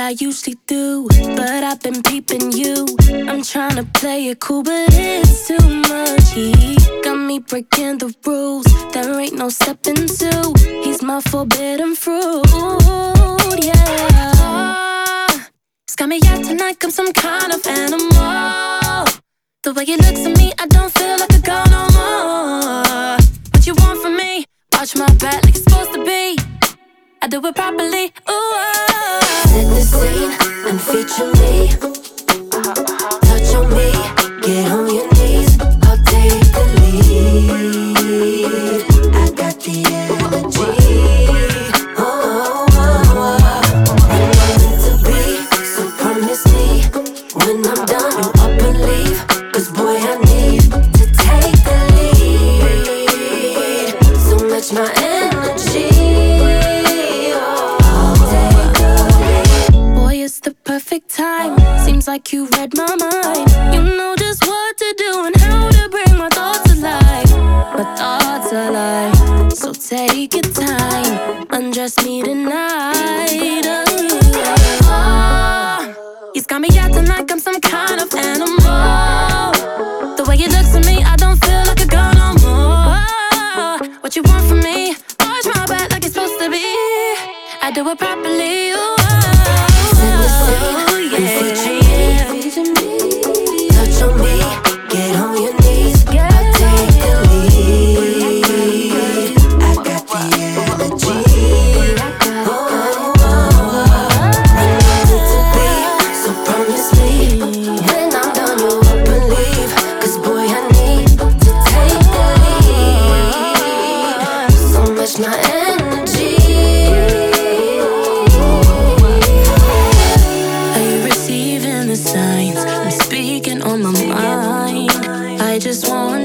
I usually do, but I've been peeping you. I'm trying to play it cool, but it's too much. He got me breaking the rules. There ain't no stepping to. He's my forbidden fruit, yeah. It's got me acting like I'm some kind of animal. The way he looks at me, I don't feel like a girl no more. What you want from me? Watch my back like it's supposed to be. I do it properly, ooh. Set the scene and feature me. Touch on me, get on your knees. I'll take the lead. I got the energy. Oh, oh, oh, oh. And I'm meant to be, so promise me. When I'm done, you up and leave. 'Cause boy, I need to take the lead. So match my energy. The perfect time. Seems like you read my mind. You know just what to do and how to bring my thoughts alive. My thoughts alive. So take your time. Undress me tonight. He's got me acting like I'm some kind of animal. The way he looks at me, I don't feel like a girl no more. What you want from me? Watch my back like it's supposed to be. I do it properly, ooh. And feature me. Touch on me, get on your knees. I'll take the lead. I got the energy. Oh, oh, oh. And I'm meant to be, so promise me. When I'm done, you up and leave. 'Cause boy, I need to take the lead. So much my energy. Signs, I'm speaking on my mind. I just want